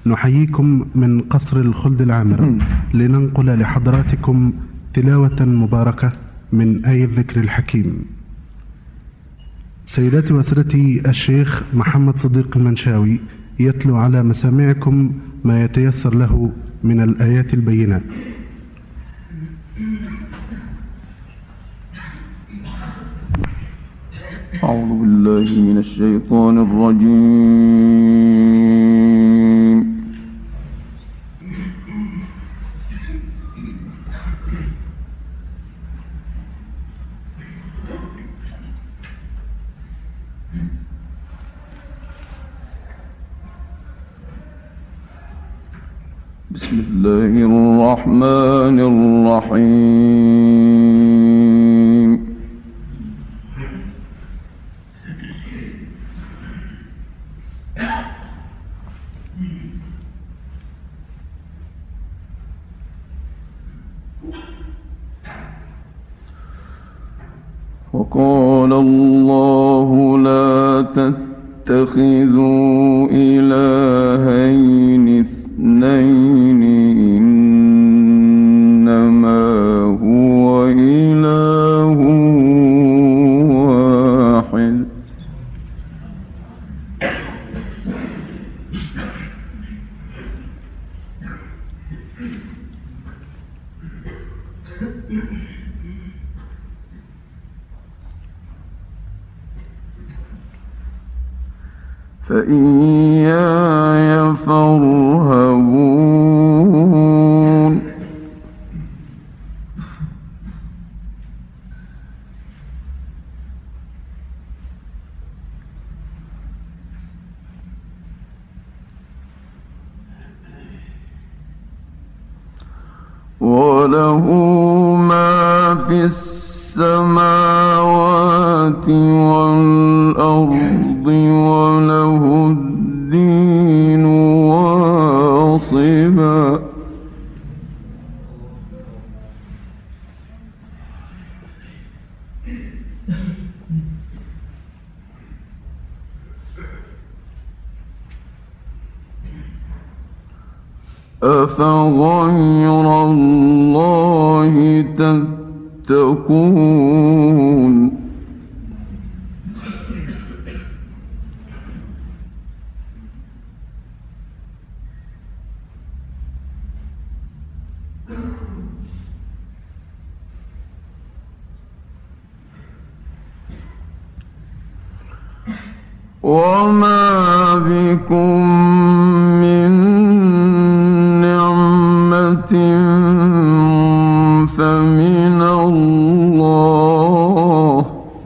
نحييكم من قصر الخلد العامر لننقل لحضراتكم تلاوة مباركة من آية الذكر الحكيم. سيداتي وسادتي، الشيخ محمد صديق المنشاوي يتلو على مسامعكم ما يتيسر له من الآيات البينات. أعوذ بالله من الشيطان الرجيم. بسم الله الرحمن الرحيم. وقال الله لا تتخذوا إلهين اثنين إنما هو إله واحد فإياي فارهبون. وله ما في السماوات والأرض وله الدين واصبا. أفغير الله تتقون. وما بكم من نعمة فمن الله.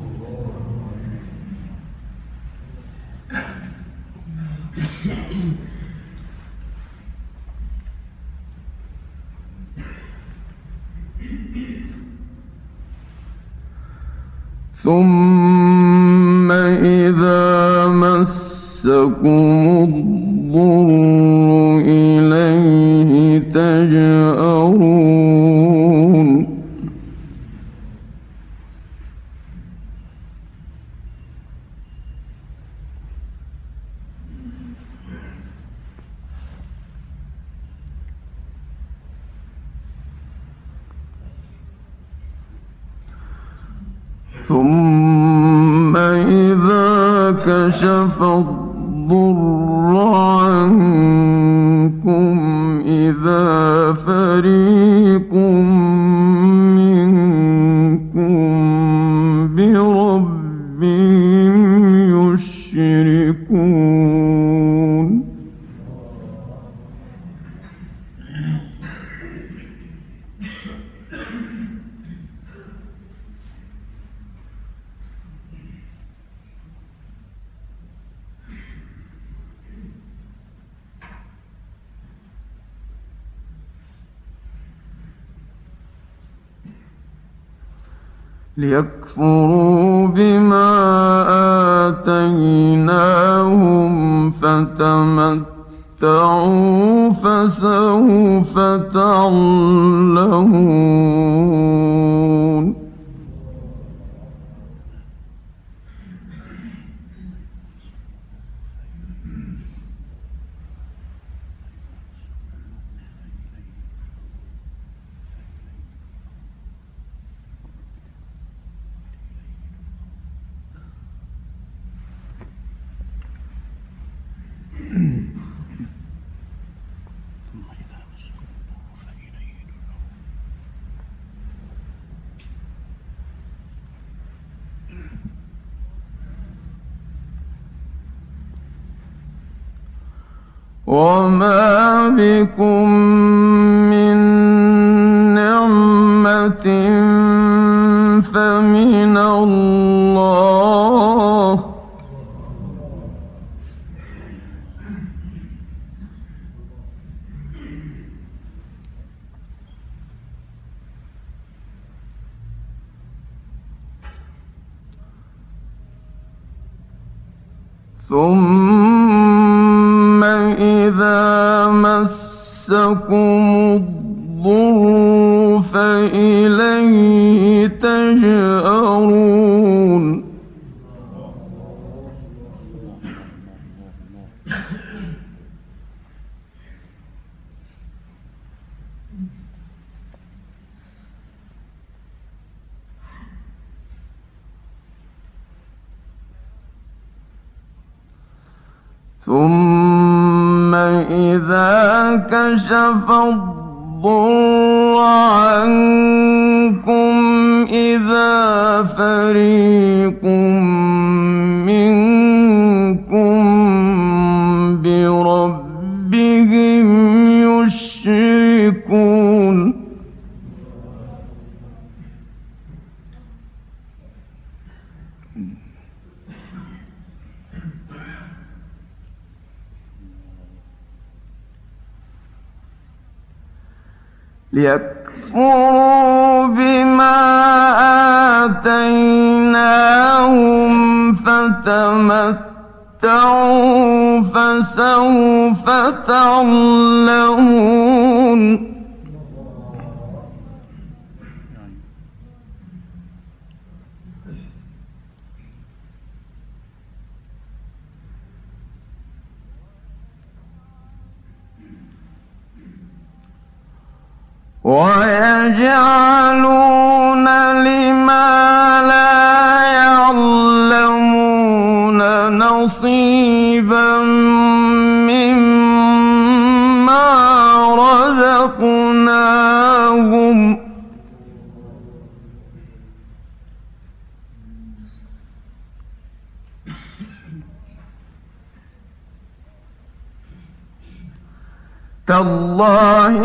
ثم إذا مسكم الضر إليه تجأرون. ثم إذا كشف الضر عنكم إذا فريق منكم بربهم يشركون. ليكفروا بما آتيناهم فتمتعوا فسوف تعلمون. وما بكم من نعمة فمن الله ثم إذا مسكم الضر فإليه تجأرون ثم إذا كشف الضر عنكم إذا فريق منكم بربهم يشركون ليكفروا بما آتيناهم فتمتعوا فسوف تعلمون ويجعلون لما لا يعلمون نصيبا مما رزقناهم تالله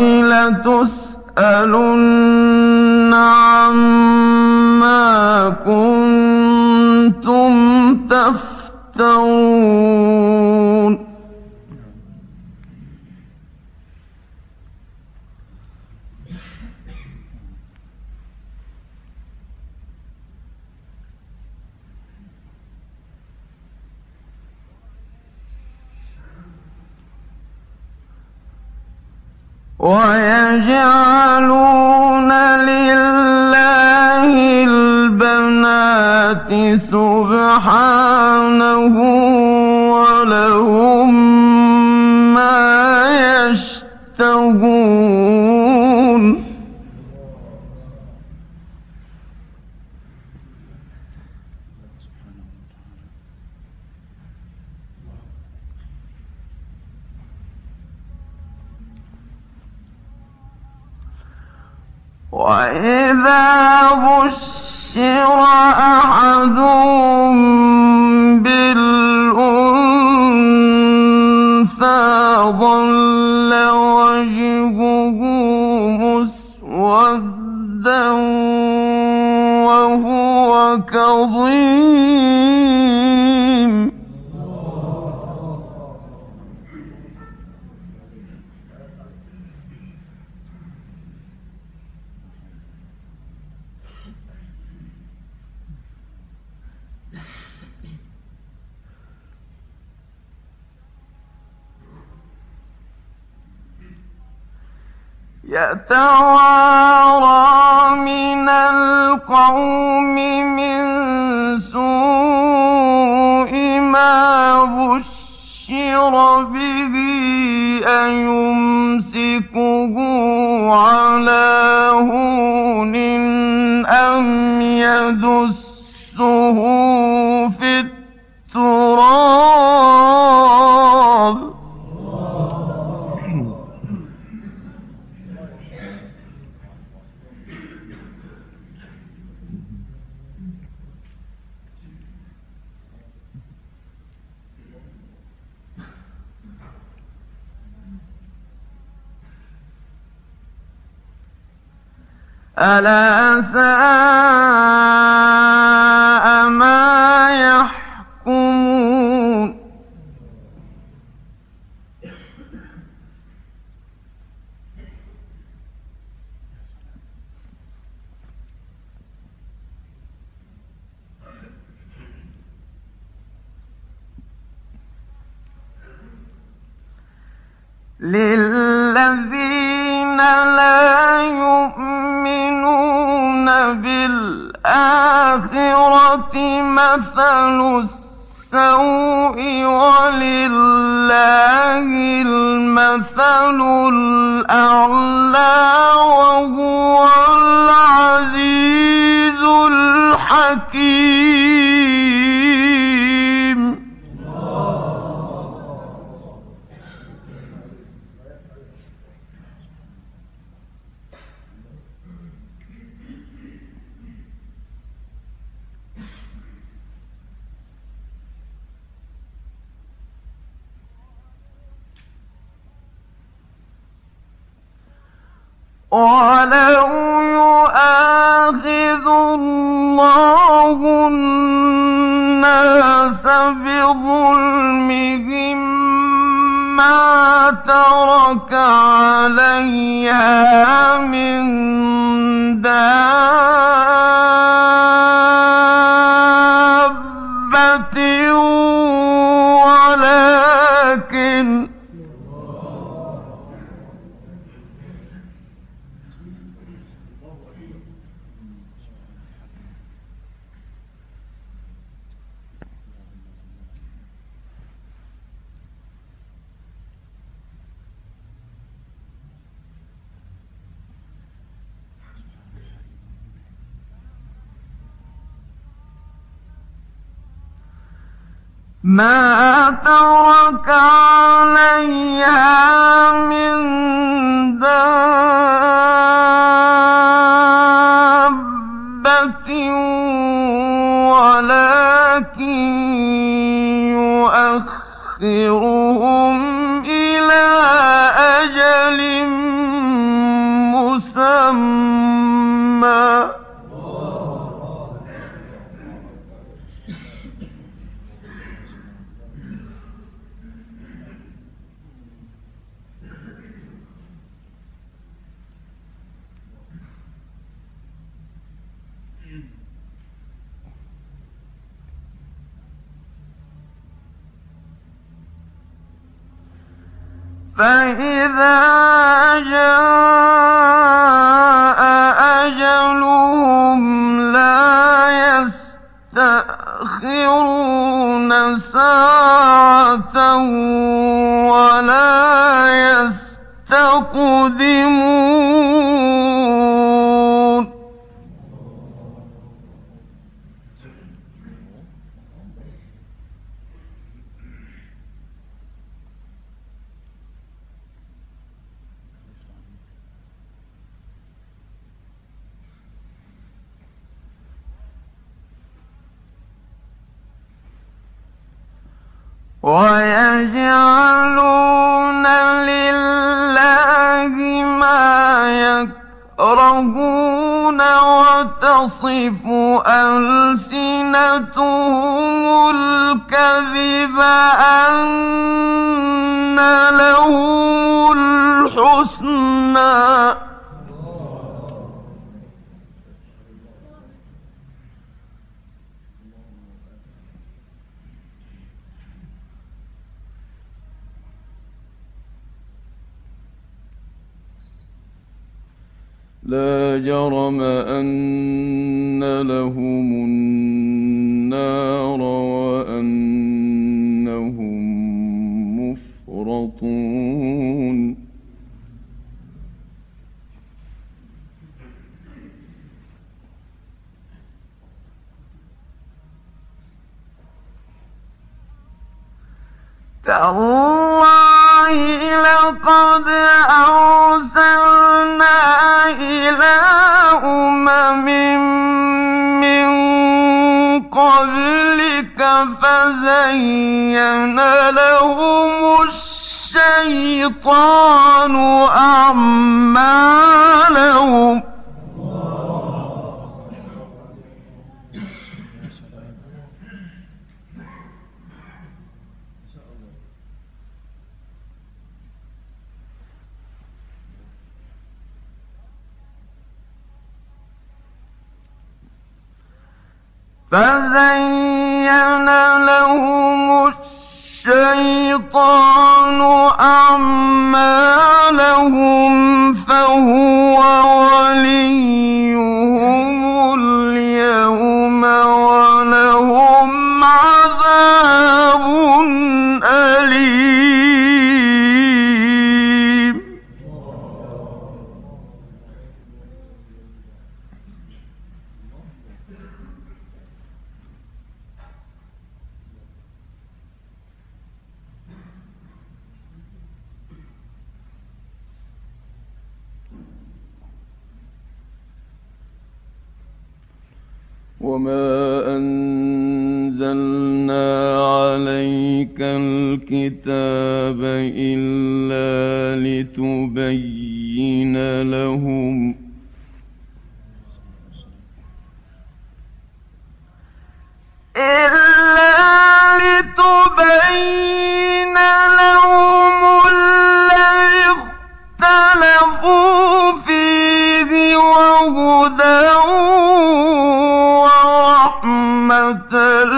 لتسألن عما كنتم تفترون ويجعلون لله البنات سبحانه ولهم ما يشتهون وإذا بشر أحدهم بالأنثى ظل وجهه مسودا وهو كظيم يتوارى من القوم من سوء ما بشر به أيمسكه على هون أم يدسه في التراب ألا ساء ما يحكمون للذين لا يؤمنون بالآخرة مثل السوء ولله المثل الأعلى وهو العزيز الحكيم. ولو يؤاخذ الله الناس بظلمهم ما ترك عليها من دابة ولكن ما ترك عليها من دابة ولكن يؤخرهم إلى أجل مسمى فإذا جاء أجلهم لا يستأخرون ساعة ولا يستقدمون ويجعلون لله ما يكرهون وتصف ألسنتهم الكذب أن لهم الحسنى لا جرم أن لهم النار وأنهم مفرطون تالله لقد أرسلنا إلى أمم من قبلك فزين لهم الشيطان أعمالهم فزين لهم الشيطان أعمالهم فهو وليهم اليوم ولهم عذاب أليم. وما أنزلنا عليك الكتاب إلا لتبين لهم الذي اختلفوا فيه وهدى ورحمة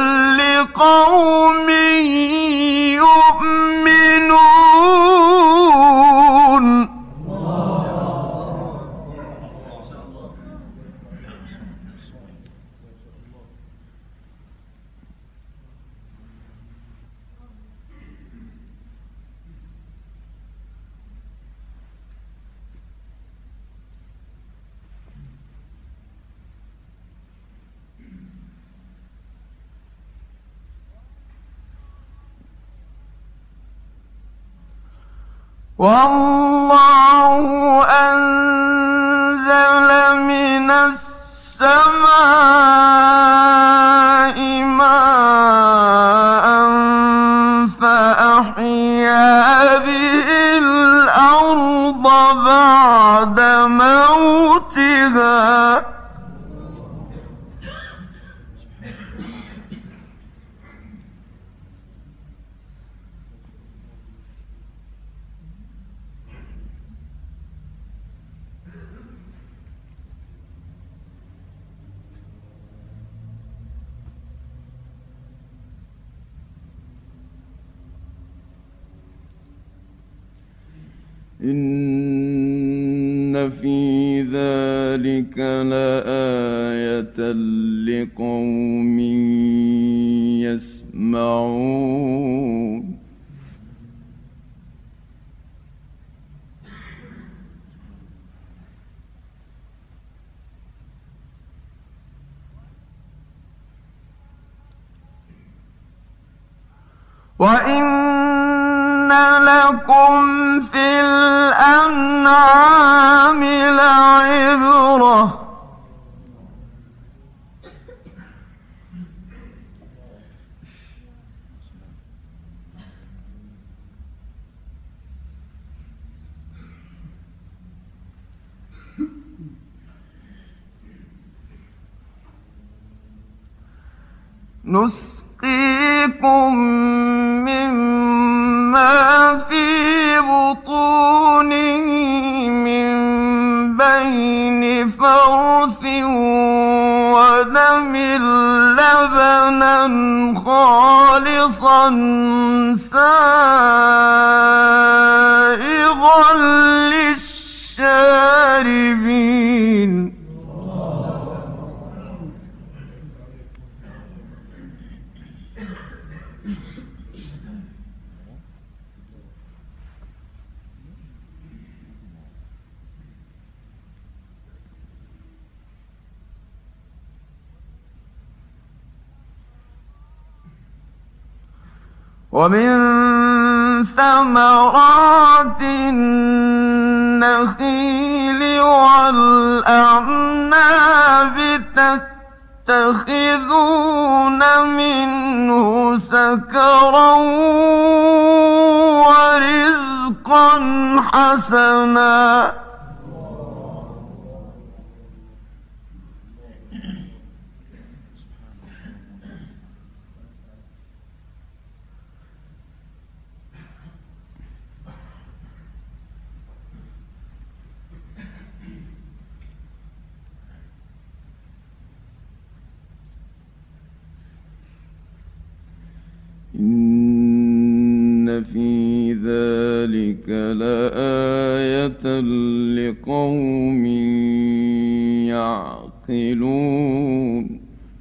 لقوم يؤمنون. والله أنزل من السماء ماء فأحيا به الأرض بعد موتها إن في ذلك لآية لقوم يسمعون. وإن لكم في الأنعام لعبرة نسقيكم مما في بطونه من بين فرث ودم لبنا خالصا سائغا للشاربين. ومن ثمرات النخيل والأعناب تتخذون منه سكرا ورزقا حسنا. إن في ذلك لآية لقوم يعقلون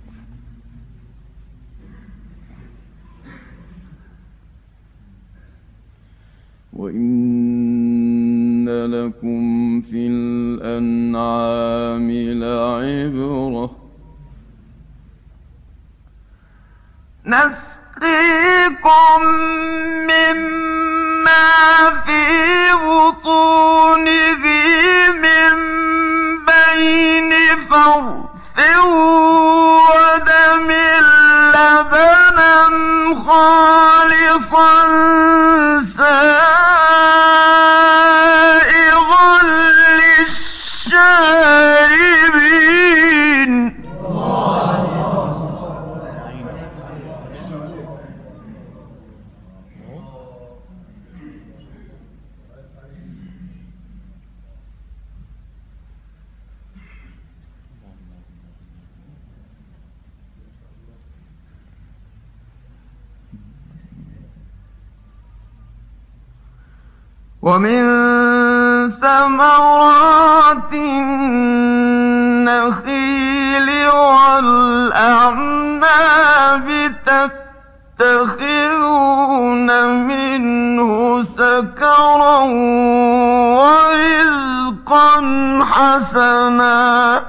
وإن لكم في الأنعام لعبرة نسقيكم مما في بطونه من بين فرث ودم لبنا خالصا سائغا للشاربين ومن ثمرات النخيل والأعناب تتخذون منه سكرا ورزقا حسنا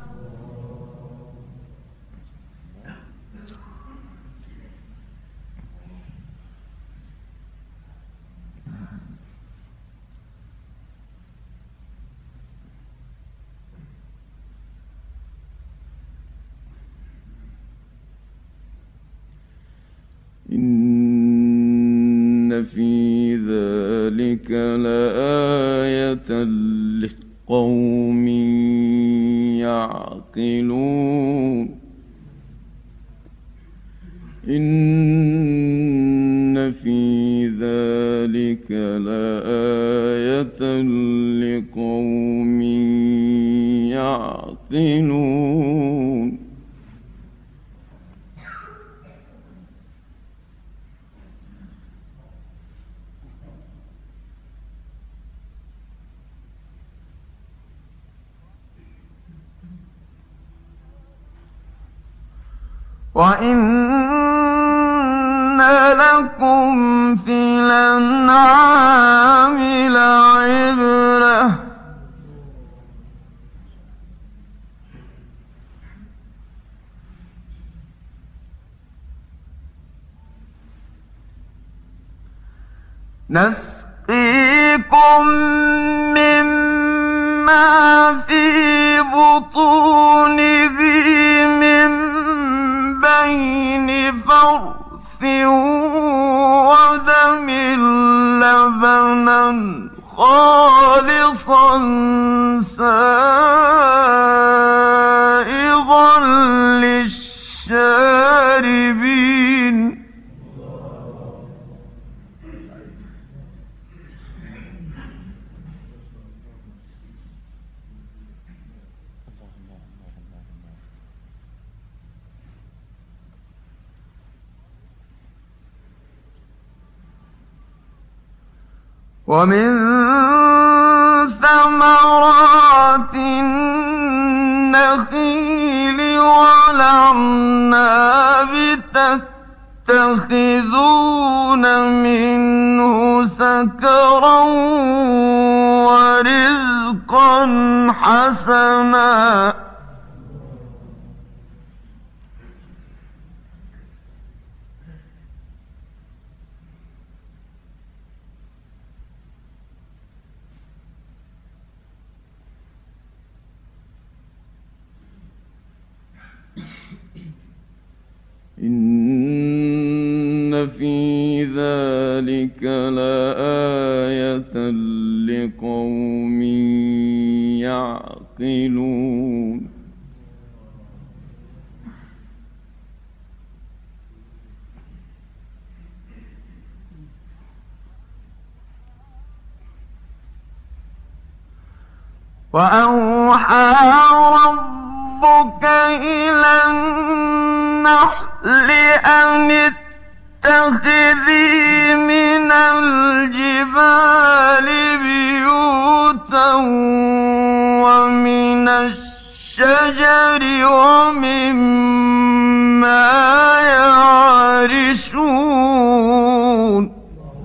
إن في ذلك لآية لقوم يعقلون إن في ذلك لآية لقوم يعقلون وإن لكم في الأنعام لعبرة نسقيكم مما في بطونه من بين فرث ودم لبنا خالصا سائغا للشاربين ومن ثمرات النخيل والأعناب تتخذون منه سكرا ورزقا حسنا إن في ذلك لآية لقوم يعقلون وأوحى ربك إلى النحل أن اتخذي من الجبال بيوتا ومن الشجر ومما يعرشون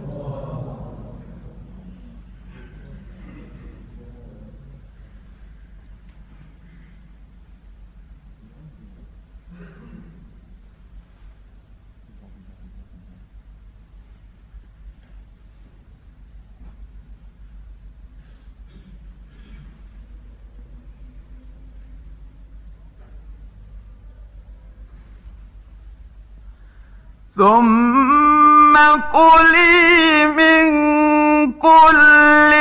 ثم كلي من كل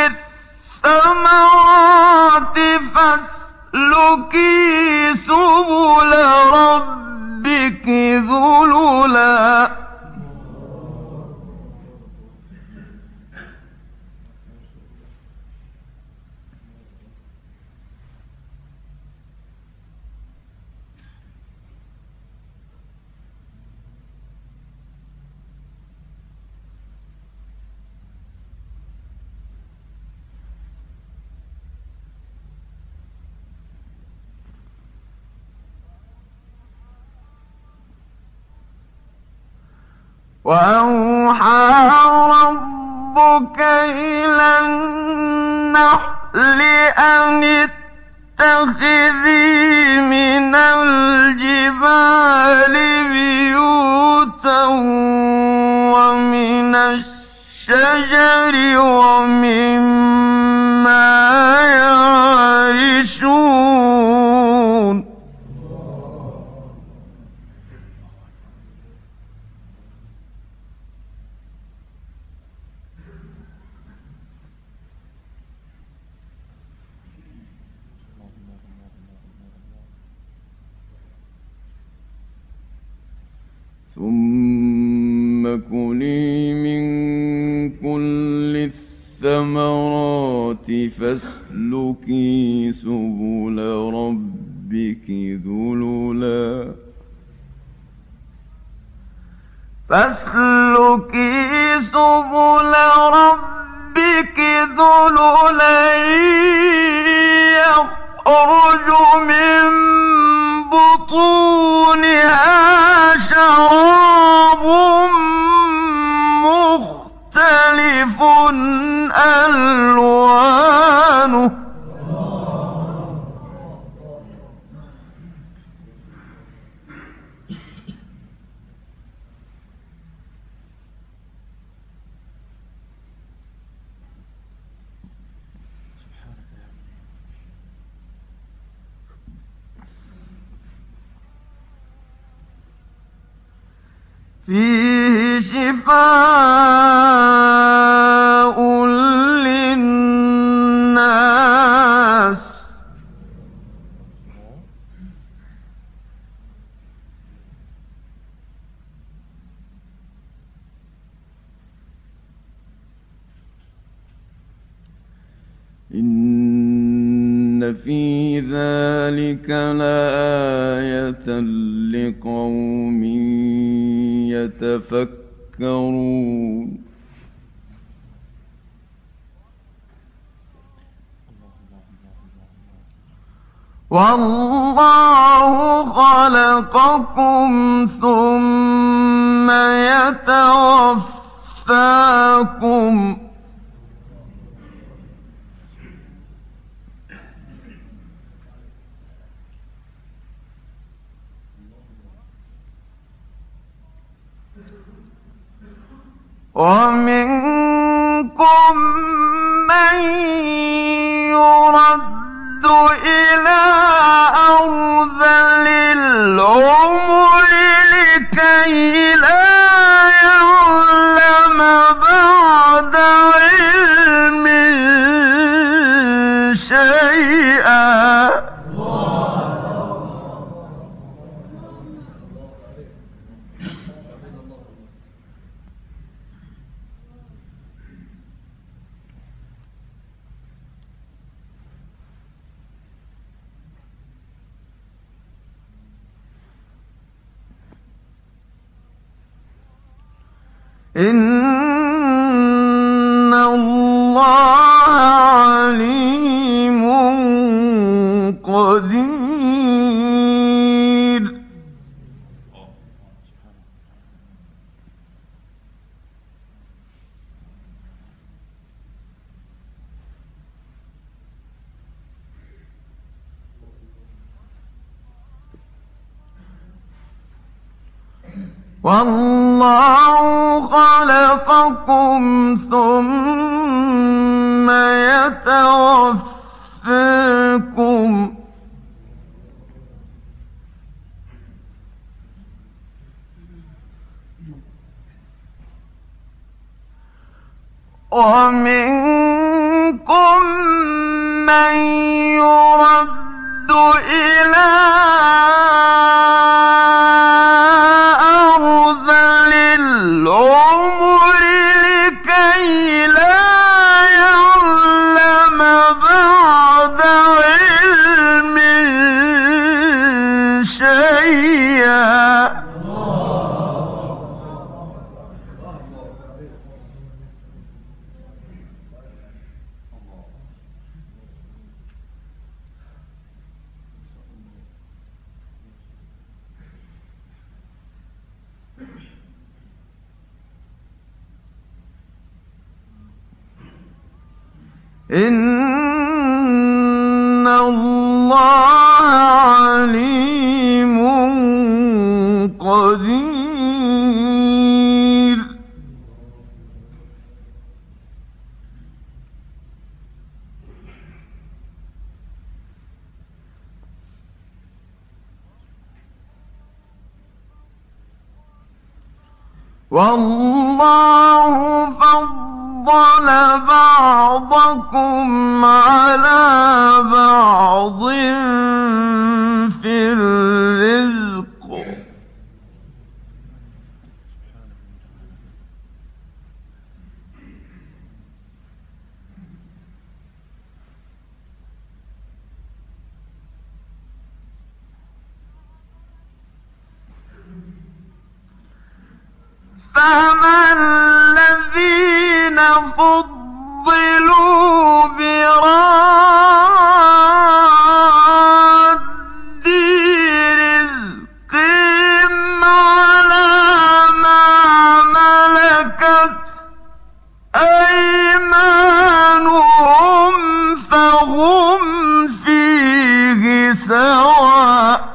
الثمرات فاسلكي سبل ربك ذللا وأوحى ربك إلى النحل أن اتخذي من الجبال بيوتا ومن الشجر ومما يعرشون ثم كلي من كل الثمرات فاسلكي سبل ربك ذللا يخرج من بطونها شراب مختلف ألوانه فيه شفاء للناس إن في ذلك لآية لقوم يتفكرون والله خلقكم ثم يتوفاكم ومنكم من يرد إلى أرذل العمر لكي لا يعلم بعد علم شيئا إن الله عليم قدير. والله خلقكم ثم يتوفاكم ومنكم من يرد إلى أرذل العمر لكي لا يعلم بعد علم شيئا. إن الله عليم قدير. والله فضل بعضكم على بعض في الرزق فما الذين فضلوا براد رزقهم على ما ملكت أيمانهم فهم فيه سواء.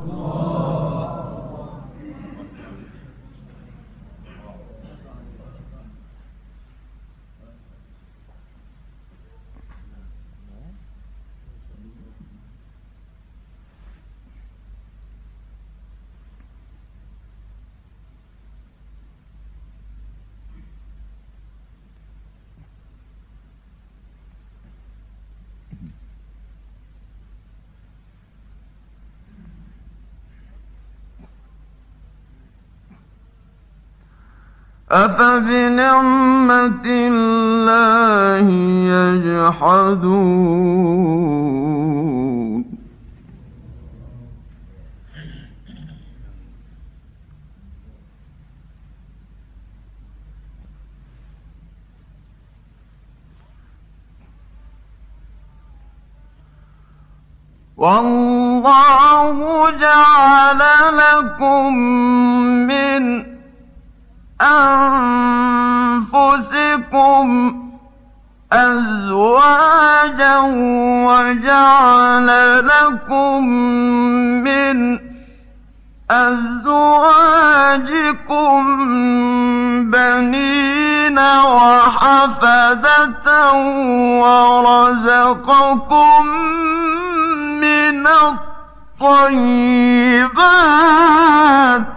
أفبنعمة الله يجحدون. والله جعل لكم من أنفسكم أزواجا وجعل لكم من أزواجكم بنين وحفدة ورزقكم من الطيبات.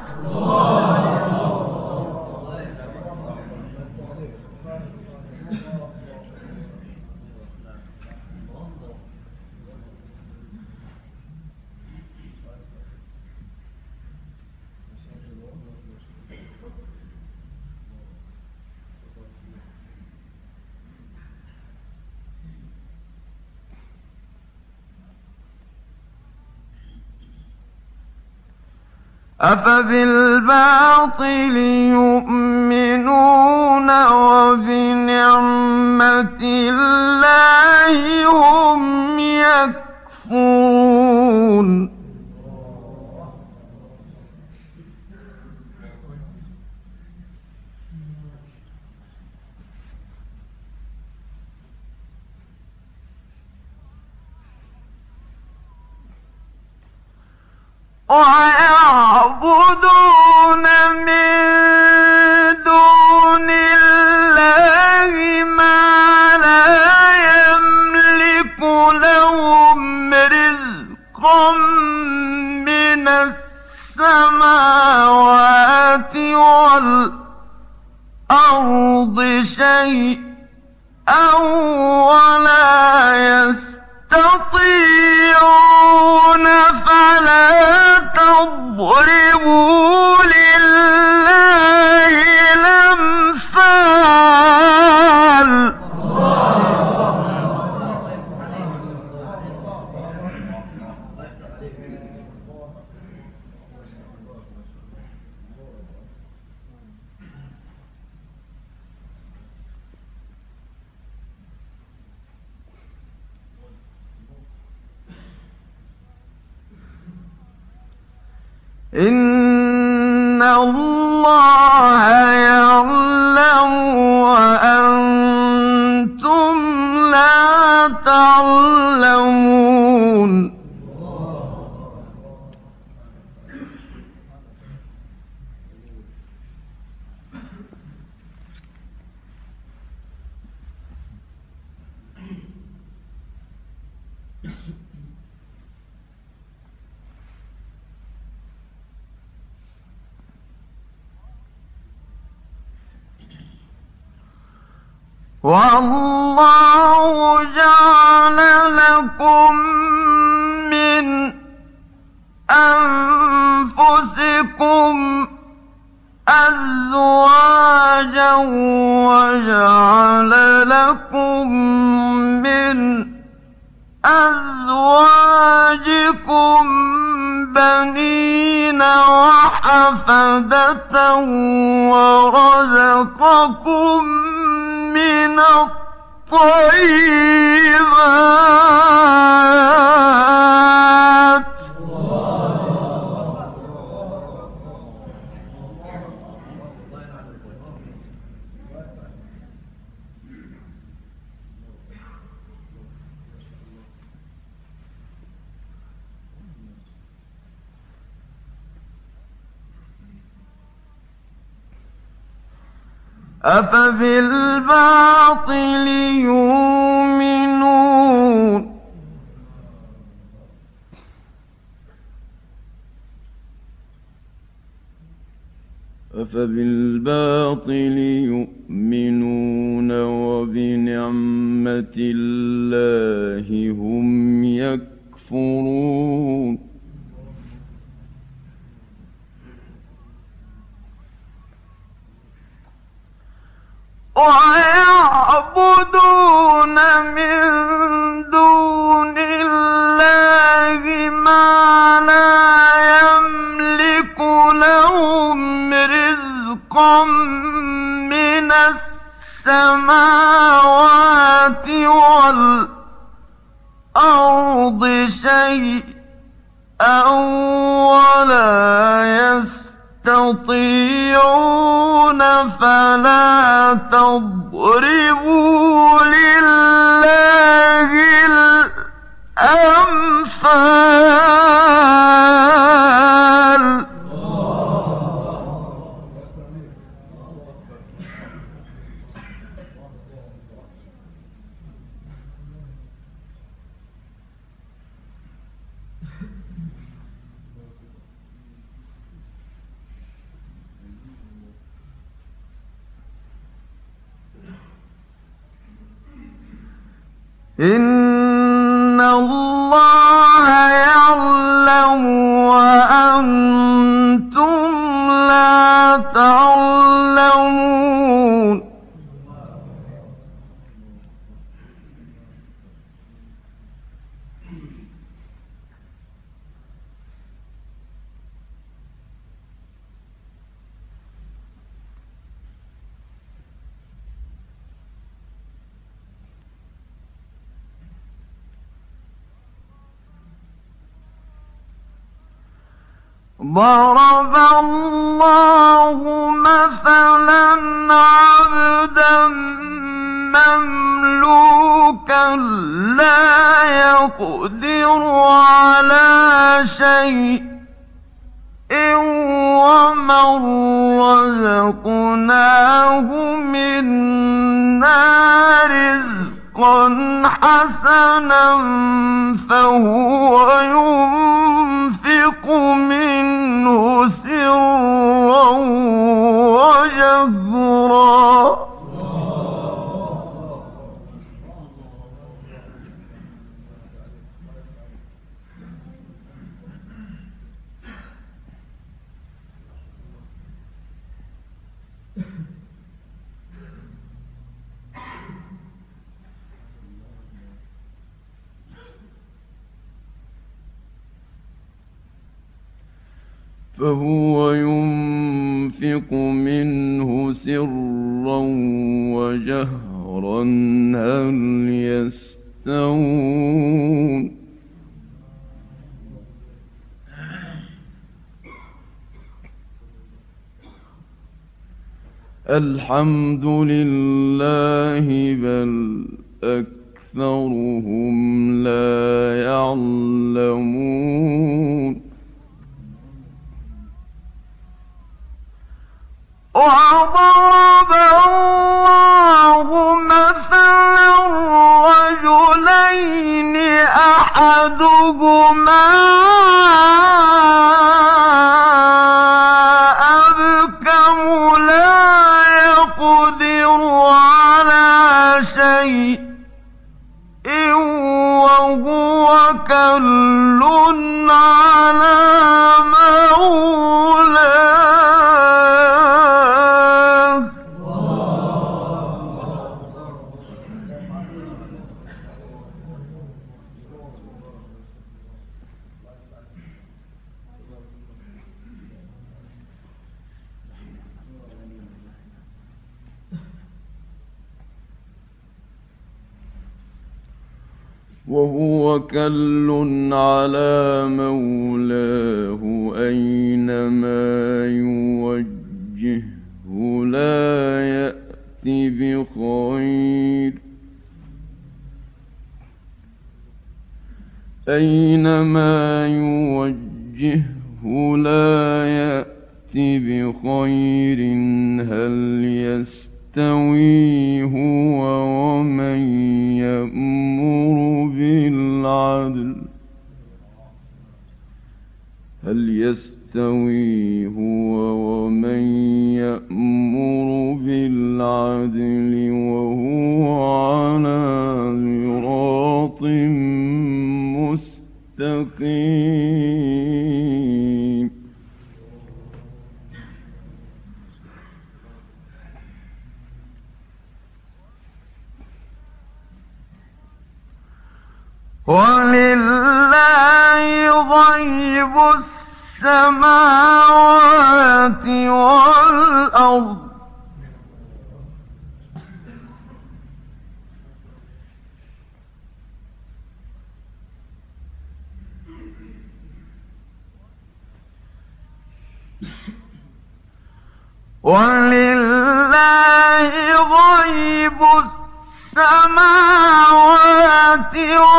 أفبالباطل يؤمنون وبنعمة الله هم يكفرون ويعبدون من دون الله ما لا يملك لهم رزقا من السماوات والأرض شيئا ولا يستطيعون فلا تضربوا لله الأمثال إن الله يعلم وأنتم لا تعلمون والله جعل لكم من أنفسكم أزواجا وجعل لكم من أزواجكم بنين وحفدة ورزقكم من الطيبات أفبالباطل يؤمنون أفبالباطل يؤمنون وبنعمة الله هم يكفرون ويعبدون من دون الله ما لا يملك لهم رزقا من السماوات والأرض شيئا ولا يستطيعون فلا تضربوا لله الأمثال إن الله يعلم وأنتم لا تعلمون ضرب الله مثلا عبدا مملوكا لا يقدر على شيء ومن رزقناه منا رزقا حسنا فهو ينفق منه سرا وجهرا فهو ينفق منه سرا وجهرا هل يستوون الحمد لله بل أكثرهم لا يعلمون وضرب الله مثلا رجلين أحدهما أبكم لا يقدر على شيء وهو كل على وهو كل على مولاه أينما يوجهه لا يأتي بخير أينما يوجهه لا يأتي بخير هل يستوي هو ومن يأمر بالعدل هل يستوي هو ومن يأمر بالعدل وهو على صراط مستقيم ولله غيب السماوات والأرض ولله غيب السماوات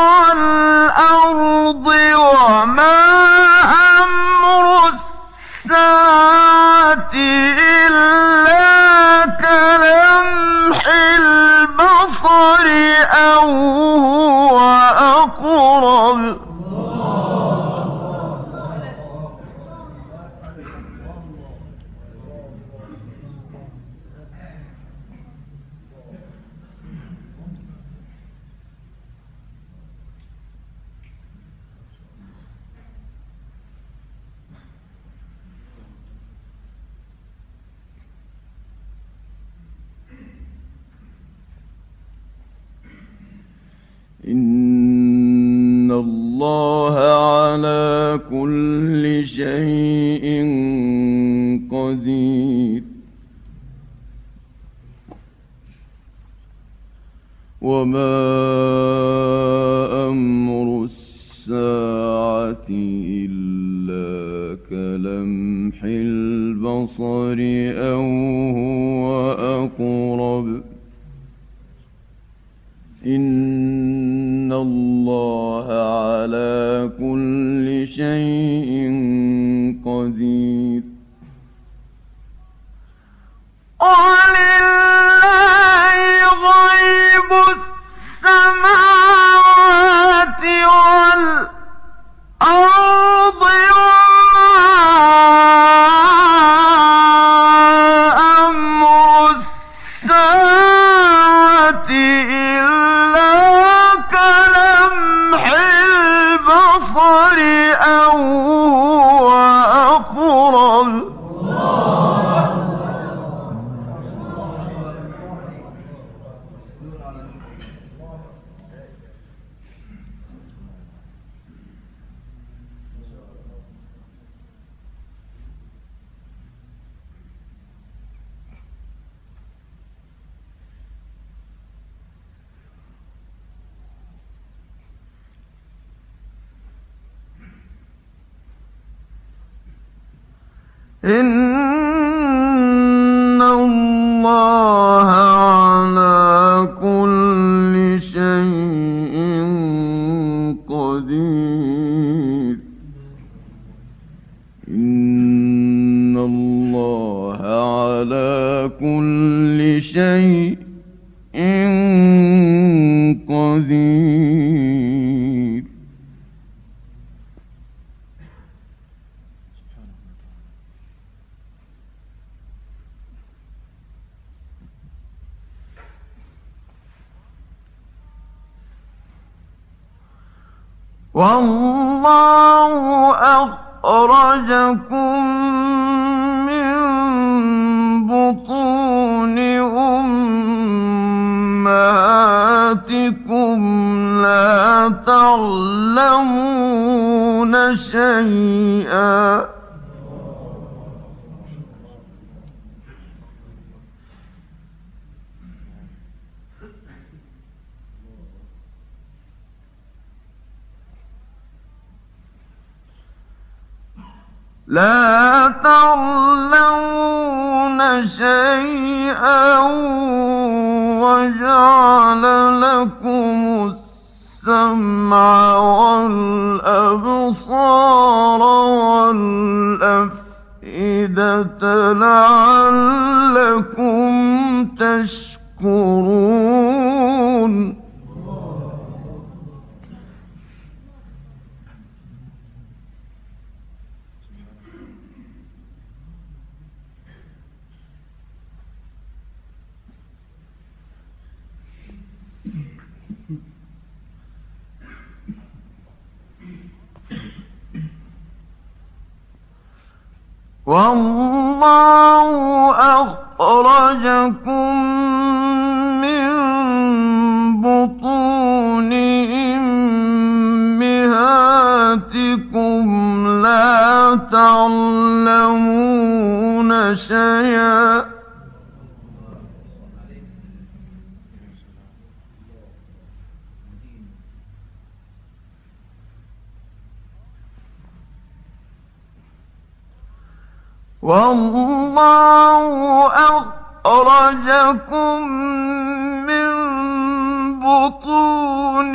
والأرض وما أمر الساعة إلا كلمح البصر أو هو أقرب إن الله على كل شيء قدير وما أمر الساعة إلا كلام أو هو أقرب إن الله على كل شيء قدير ولله غيب السماوات والأرض وما أمر الساعة إلا كلمح البصر أو هو أقرب إن الله على كل شيء قدير إن الله على كل شيء قدير والله أخرجكم من بطون أمهاتكم لا تعلمون شيئا وجعل لكم السمع والأبصار والأفئدة لعلكم تشكرون والله أخرجكم من بطون أمهاتكم لا تعلمون شيئا والله أخرجكم من بطون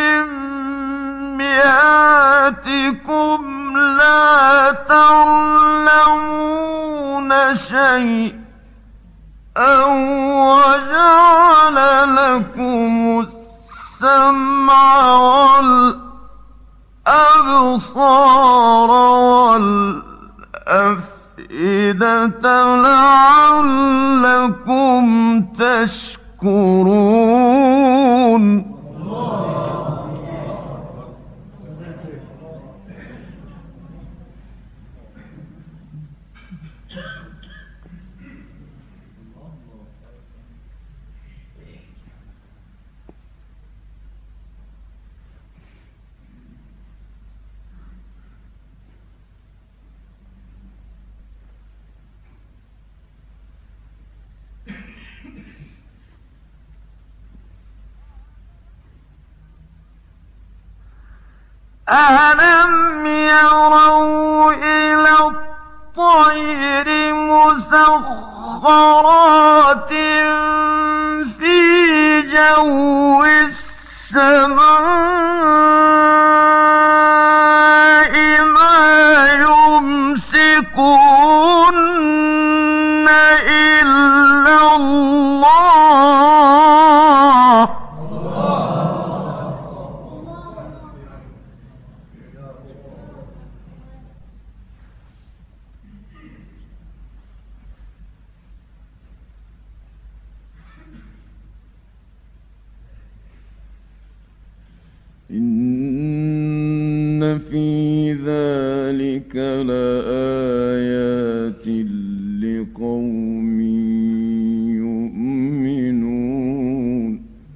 أمهاتكم لا تعلمون شيئا وجعل لكم السمع والأبصار والأفئدة لعلكم تشكرون ألم يروا إلى الطير مسخرات ما يمسكون إلا الله. إن في ذلك لآيات لقوم يؤمنون.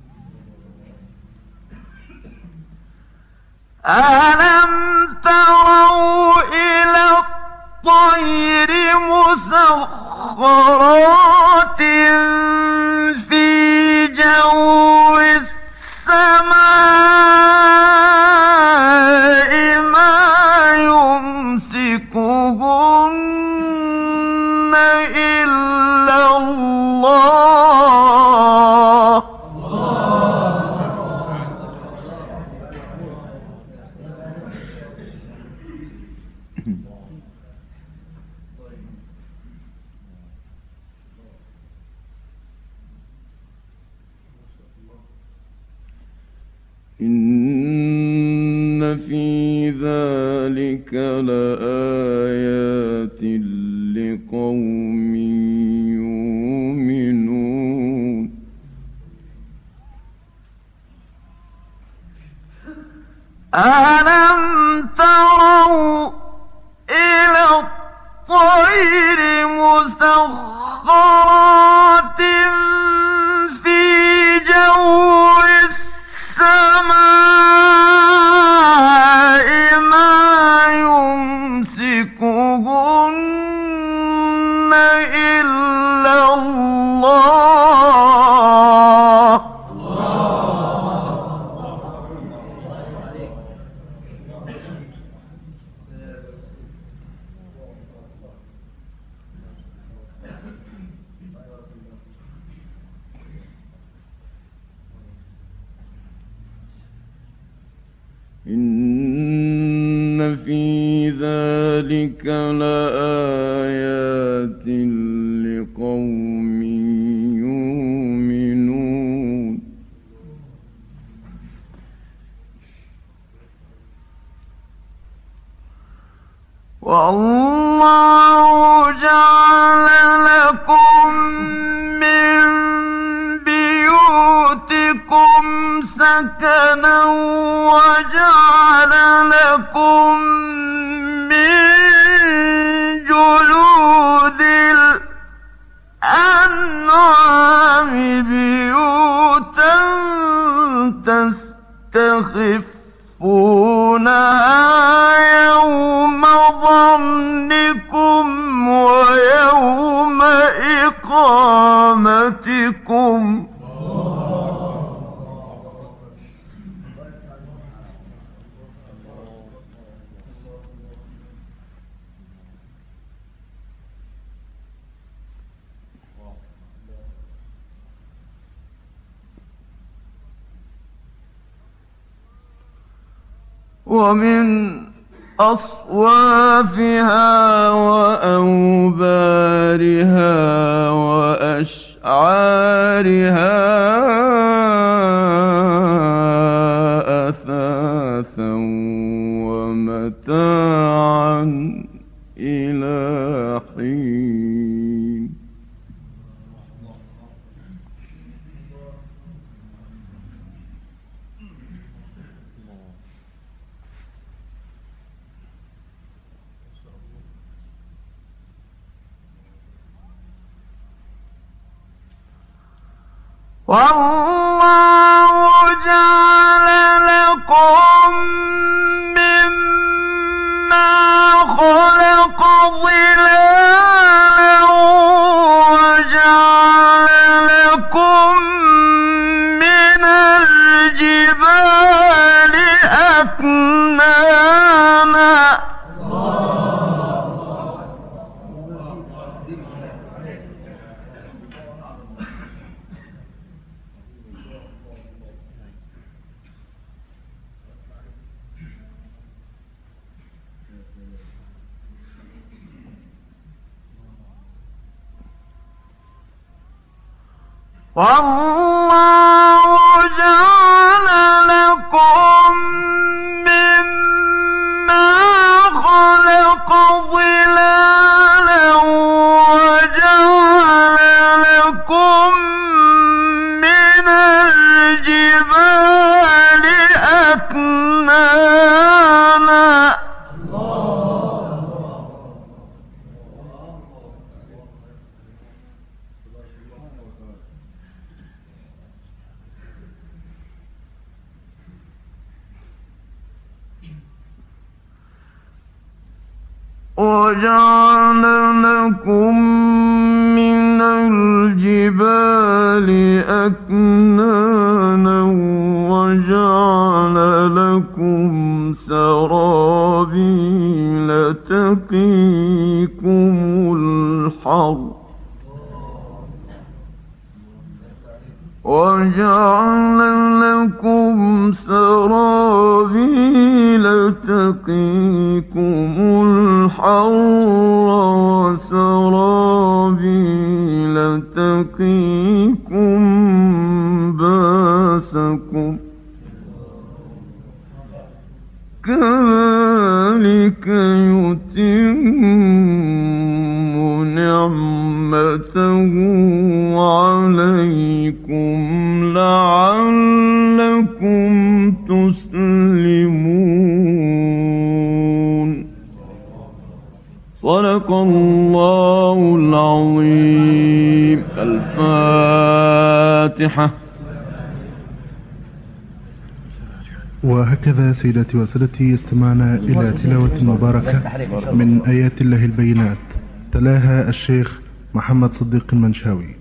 ألم تروا إلى الطير مسخرات في جو السماء ما يمسكهن إلا الله. إن في ذلك لآيات لقوم يؤمنون. ألم تروا إلى الطير مسخرات في جو السماء ما يمسكهن إلا الله. إن في ذلك لآيات لقوم يؤمنون. والله جعل لكم من بيوتكم سكنا وجعل لكم من جلود الأنعام بيوتا تستخفونها يوم ظنكم ويوم إقامتكم. ومن أصوافها وأوبارها وأشعارها أثاثا ومتاعا إلى حين. والله جعل لكم مما خلق ظلالا وجعل لكم من الجبال أكنانا والله جعل لكم مما خلق ظلالا وجعل لكم من الجبال أكنانا وجعل لكم من الجبال أكنانا وجعل لكم سرابيل تقيكم الحر وجعل لكم سرابيل تقيكم الحر وسرابيل تقيكم باسكم كذلك يتم نعمته عليكم لعلكم تسلمون. صدق الله العظيم. الفاتحة. وهكذا سيداتي وسادتي استمعنا إلى تلاوة مباركة من آيات الله البينات، تلاها الشيخ محمد صديق المنشاوي.